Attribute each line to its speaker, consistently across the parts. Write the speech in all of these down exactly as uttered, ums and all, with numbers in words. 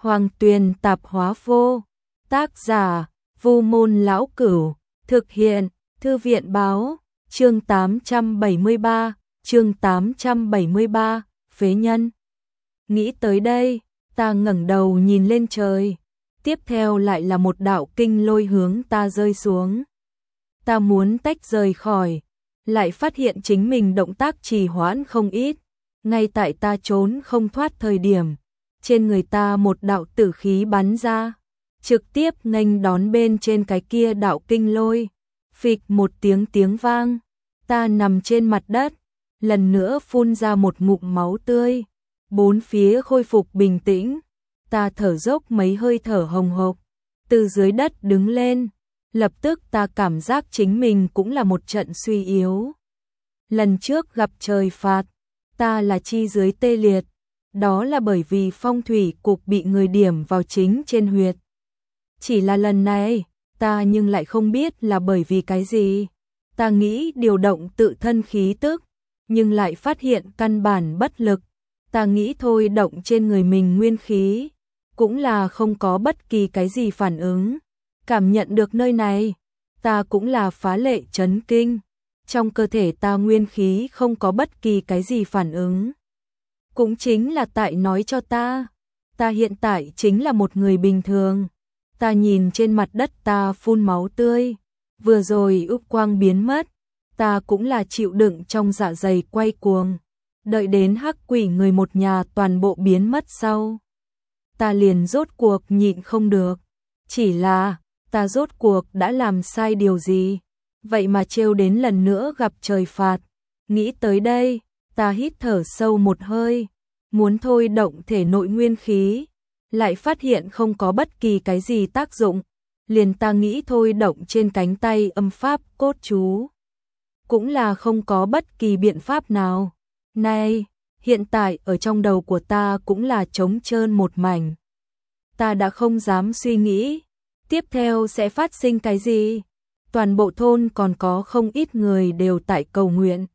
Speaker 1: Hoàng Tuyền Tạp Hóa Vô. Tác giả: Vu Môn Lão Cửu. Thực hiện: Thư viện Báo. Chương tám trăm bảy mươi ba, chương tám trăm bảy mươi ba, phế nhân. Nghĩ tới đây, ta ngẩng đầu nhìn lên trời, tiếp theo lại là một đạo kinh lôi hướng ta rơi xuống. Ta muốn tách rời khỏi, lại phát hiện chính mình động tác trì hoãn không ít, ngay tại ta trốn không thoát thời điểm, trên người ta một đạo tử khí bắn ra, trực tiếp nghênh đón bên trên cái kia đạo kinh lôi. Phịch một tiếng tiếng vang, ta nằm trên mặt đất, lần nữa phun ra một ngụm máu tươi, bốn phía khôi phục bình tĩnh, ta thở dốc mấy hơi thở hồng hộc, từ dưới đất đứng lên, lập tức ta cảm giác chính mình cũng là một trận suy yếu. Lần trước gặp trời phạt, ta là chi dưới tê liệt, đó là bởi vì phong thủy cục bị người điểm vào chính trên huyệt. Chỉ là lần này, ta nhưng lại không biết là bởi vì cái gì. Ta nghĩ điều động tự thân khí tức, nhưng lại phát hiện căn bản bất lực. Ta nghĩ thôi động trên người mình nguyên khí, cũng là không có bất kỳ cái gì phản ứng. Cảm nhận được nơi này, ta cũng là phá lệ chấn kinh. Trong cơ thể ta nguyên khí không có bất kỳ cái gì phản ứng. Cũng chính là tại nói cho ta, ta hiện tại chính là một người bình thường. Ta nhìn trên mặt đất ta phun máu tươi, vừa rồi úp quang biến mất, ta cũng là chịu đựng trong dạ dày quay cuồng, đợi đến hắc quỷ người một nhà toàn bộ biến mất sau. Ta liền rốt cuộc nhịn không được, chỉ là, ta rốt cuộc đã làm sai điều gì, vậy mà trêu đến lần nữa gặp trời phạt. Nghĩ tới đây, ta hít thở sâu một hơi, muốn thôi động thể nội nguyên khí, lại phát hiện không có bất kỳ cái gì tác dụng, liền ta nghĩ thôi động trên cánh tay âm pháp cốt chú, cũng là không có bất kỳ biện pháp nào. Này, hiện tại ở trong đầu của ta cũng là trống trơn một mảnh. Ta đã không dám suy nghĩ, tiếp theo sẽ phát sinh cái gì. Toàn bộ thôn còn có không ít người đều tại cầu nguyện.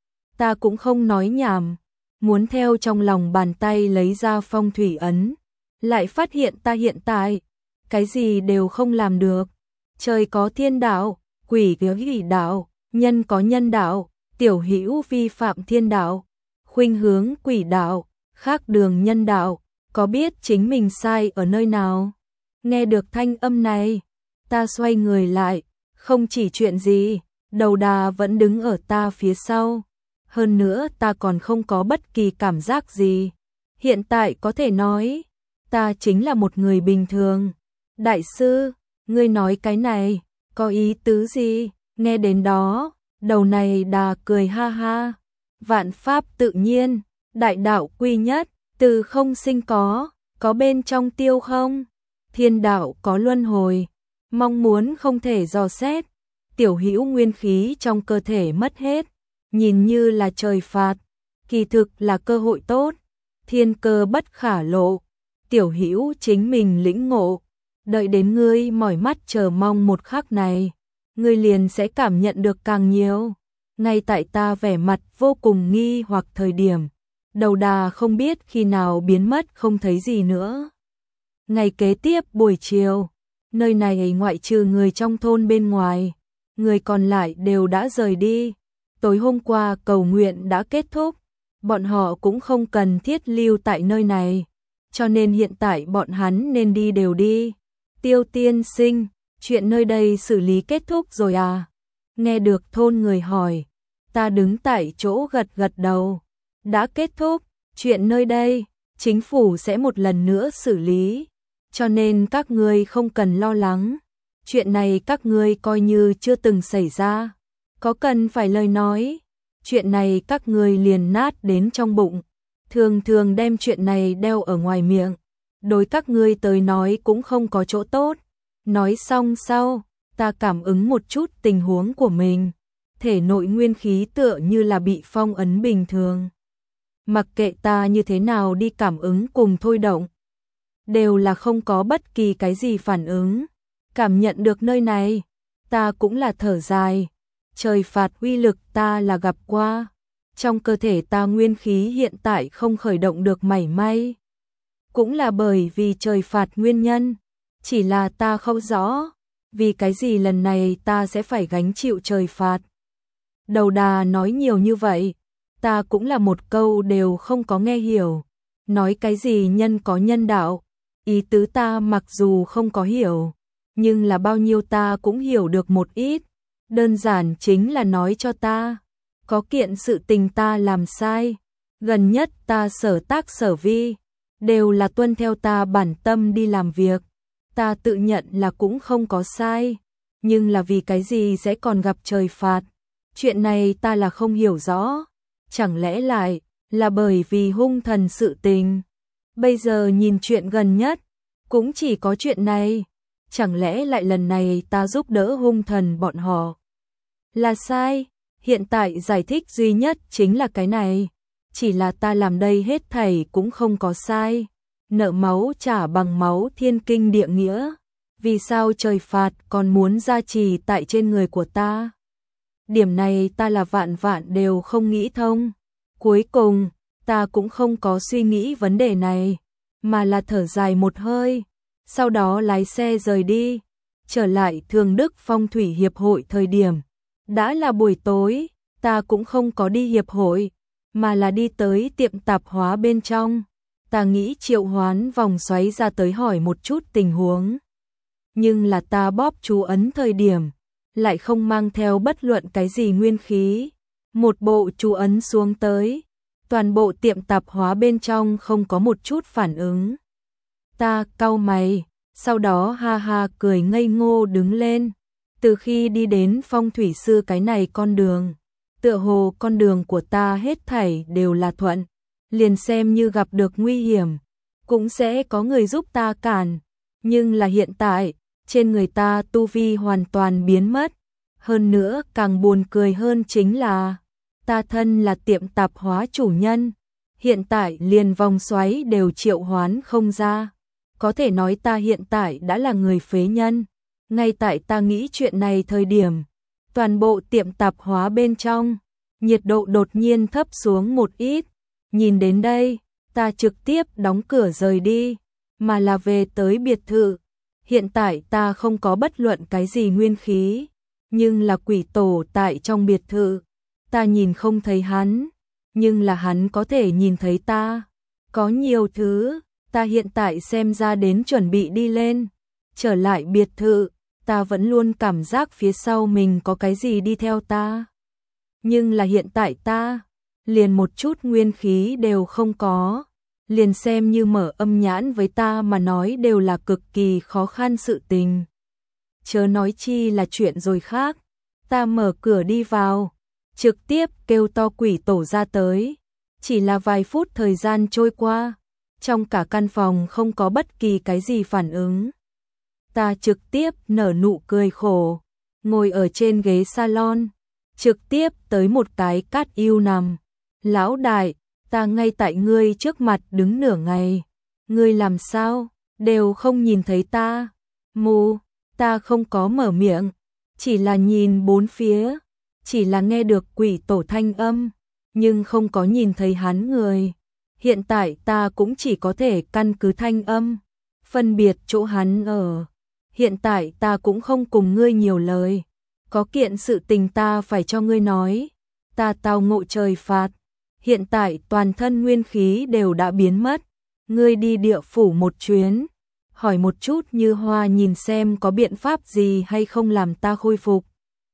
Speaker 1: Ta cũng không nói nhảm, muốn theo trong lòng bàn tay lấy ra phong thủy ấn, lại phát hiện ta hiện tại, cái gì đều không làm được. Trời có thiên đạo, quỷ có quỷ đạo, nhân có nhân đạo, tiểu hữu vi phạm thiên đạo, khuynh hướng quỷ đạo, khác đường nhân đạo, có biết chính mình sai ở nơi nào? Nghe được thanh âm này, ta xoay người lại, không chỉ chuyện gì, đầu đà vẫn đứng ở ta phía sau. Hơn nữa ta còn không có bất kỳ cảm giác gì. Hiện tại có thể nói, ta chính là một người bình thường. Đại sư, ngươi nói cái này, có ý tứ gì? Nghe đến đó, đầu này đà cười ha ha. Vạn pháp tự nhiên, đại đạo quy nhất, từ không sinh có, có bên trong tiêu không? Thiên đạo có luân hồi, mong muốn không thể dò xét. Tiểu hữu nguyên khí trong cơ thể mất hết, nhìn như là trời phạt, kỳ thực là cơ hội tốt, thiên cơ bất khả lộ. Tiểu hữu chính mình lĩnh ngộ, đợi đến ngươi mỏi mắt chờ mong một khắc này, ngươi liền sẽ cảm nhận được càng nhiều. Ngay tại ta vẻ mặt vô cùng nghi hoặc thời điểm, đầu đà không biết khi nào biến mất không thấy gì nữa. Ngày kế tiếp buổi chiều, nơi này ngoại trừ người trong thôn bên ngoài, người còn lại đều đã rời đi. Tối hôm qua cầu nguyện đã kết thúc, bọn họ cũng không cần thiết lưu tại nơi này, cho nên hiện tại bọn hắn nên đi đều đi. Tiêu tiên sinh, chuyện nơi đây xử lý kết thúc rồi à? Nghe được thôn người hỏi, ta đứng tại chỗ gật gật đầu. Đã kết thúc, chuyện nơi đây, chính phủ sẽ một lần nữa xử lý, cho nên các ngươi không cần lo lắng. Chuyện này các ngươi coi như chưa từng xảy ra. Có cần phải lời nói, chuyện này các ngươi liền nát đến trong bụng. Thường thường đem chuyện này đeo ở ngoài miệng, đối các ngươi tới nói cũng không có chỗ tốt. Nói xong sau, ta cảm ứng một chút tình huống của mình, thể nội nguyên khí tựa như là bị phong ấn bình thường. Mặc kệ ta như thế nào đi cảm ứng cùng thôi động, đều là không có bất kỳ cái gì phản ứng. Cảm nhận được nơi này, ta cũng là thở dài. Trời phạt uy lực ta là gặp qua, trong cơ thể ta nguyên khí hiện tại không khởi động được mảy may. cũng là bởi vì trời phạt nguyên nhân, chỉ là ta không rõ, vì cái gì lần này ta sẽ phải gánh chịu trời phạt. Đầu đà nói nhiều như vậy, ta cũng là một câu đều không có nghe hiểu, nói cái gì nhân có nhân đạo, ý tứ ta mặc dù không có hiểu, nhưng là bao nhiêu ta cũng hiểu được một ít, đơn giản chính là nói cho ta, có kiện sự tình ta làm sai, gần nhất ta sở tác sở vi, đều là tuân theo ta bản tâm đi làm việc, ta tự nhận là cũng không có sai, nhưng là vì cái gì sẽ còn gặp trời phạt, chuyện này ta là không hiểu rõ, chẳng lẽ lại là bởi vì hung thần sự tình. Bây giờ nhìn chuyện gần nhất, cũng chỉ có chuyện này, chẳng lẽ lại lần này ta giúp đỡ hung thần bọn họ là sai, hiện tại giải thích duy nhất chính là cái này, chỉ là ta làm đây hết thảy cũng không có sai, nợ máu trả bằng máu thiên kinh địa nghĩa, vì sao trời phạt còn muốn gia trì tại trên người của ta? Điểm này ta là vạn vạn đều không nghĩ thông, cuối cùng ta cũng không có suy nghĩ vấn đề này, mà là thở dài một hơi, sau đó lái xe rời đi, trở lại Thường Đức Phong Thủy Hiệp hội thời điểm. Đã là buổi tối, ta cũng không có đi hiệp hội, mà là đi tới tiệm tạp hóa bên trong. Ta nghĩ triệu hoán vòng xoáy ra tới hỏi một chút tình huống. Nhưng là ta bóp chú ấn thời điểm, lại không mang theo bất luận cái gì nguyên khí. Một bộ chú ấn xuống tới, toàn bộ tiệm tạp hóa bên trong không có một chút phản ứng. Ta cau mày, sau đó ha ha cười ngây ngô đứng lên. Từ khi đi đến phong thủy sư cái này con đường, tựa hồ con đường của ta hết thảy đều là thuận, liền xem như gặp được nguy hiểm, cũng sẽ có người giúp ta cản, nhưng là hiện tại, trên người ta tu vi hoàn toàn biến mất, hơn nữa càng buồn cười hơn chính là, ta thân là tiệm tạp hóa chủ nhân, hiện tại liền vòng xoáy đều triệu hoán không ra, có thể nói ta hiện tại đã là người phế nhân. Ngay tại ta nghĩ chuyện này thời điểm, toàn bộ tiệm tạp hóa bên trong, nhiệt độ đột nhiên thấp xuống một ít, nhìn đến đây, ta trực tiếp đóng cửa rời đi, mà là về tới biệt thự. Hiện tại ta không có bất luận cái gì nguyên khí, nhưng là quỷ tổ tại trong biệt thự, ta nhìn không thấy hắn, nhưng là hắn có thể nhìn thấy ta. Có nhiều thứ, ta hiện tại xem ra đến chuẩn bị đi lên, trở lại biệt thự. Ta vẫn luôn cảm giác phía sau mình có cái gì đi theo ta. Nhưng là hiện tại ta, liền một chút nguyên khí đều không có. Liền xem như mở âm nhãn với ta mà nói đều là cực kỳ khó khăn sự tình. Chớ nói chi là chuyện rồi khác. Ta mở cửa đi vào, trực tiếp kêu to quỷ tổ ra tới. Chỉ là vài phút thời gian trôi qua, trong cả căn phòng không có bất kỳ cái gì phản ứng. Ta trực tiếp nở nụ cười khổ, ngồi ở trên ghế salon, trực tiếp tới một cái cát yêu nằm. Lão đại, ta ngay tại ngươi trước mặt đứng nửa ngày, ngươi làm sao, đều không nhìn thấy ta. Mù, ta không có mở miệng, chỉ là nhìn bốn phía, chỉ là nghe được quỷ tổ thanh âm, nhưng không có nhìn thấy hắn người. Hiện tại ta cũng chỉ có thể căn cứ thanh âm, phân biệt chỗ hắn ở. Hiện tại ta cũng không cùng ngươi nhiều lời, có kiện sự tình ta phải cho ngươi nói, ta tao ngộ trời phạt, hiện tại toàn thân nguyên khí đều đã biến mất, ngươi đi địa phủ một chuyến, hỏi một chút Như Hoa nhìn xem có biện pháp gì hay không làm ta khôi phục.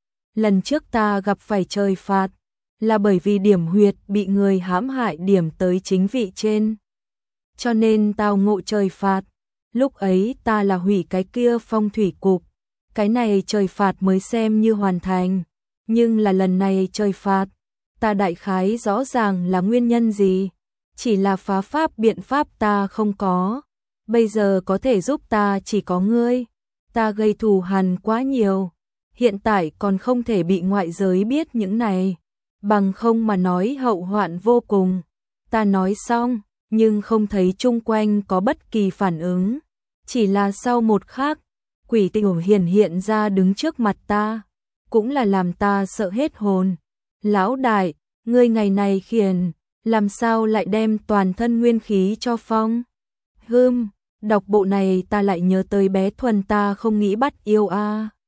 Speaker 1: Lần trước ta gặp phải trời phạt, là bởi vì điểm huyệt bị người hãm hại điểm tới chính vị trên, cho nên tao ngộ trời phạt. Lúc ấy ta là hủy cái kia phong thủy cục, cái này trời phạt mới xem như hoàn thành, nhưng là lần này trời phạt, ta đại khái rõ ràng là nguyên nhân gì, chỉ là phá pháp biện pháp ta không có, bây giờ có thể giúp ta chỉ có ngươi, ta gây thù hằn quá nhiều, hiện tại còn không thể bị ngoại giới biết những này, bằng không mà nói hậu hoạn vô cùng. Ta nói xong, nhưng không thấy chung quanh có bất kỳ phản ứng, chỉ là sau một khắc, quỷ tiểu hiển hiện ra đứng trước mặt ta, cũng là làm ta sợ hết hồn. Lão đại, ngươi ngày này khiển, làm sao lại đem toàn thân nguyên khí cho phong Hưm, đọc bộ này ta lại nhớ tới bé Thuần ta không nghĩ bắt yêu a.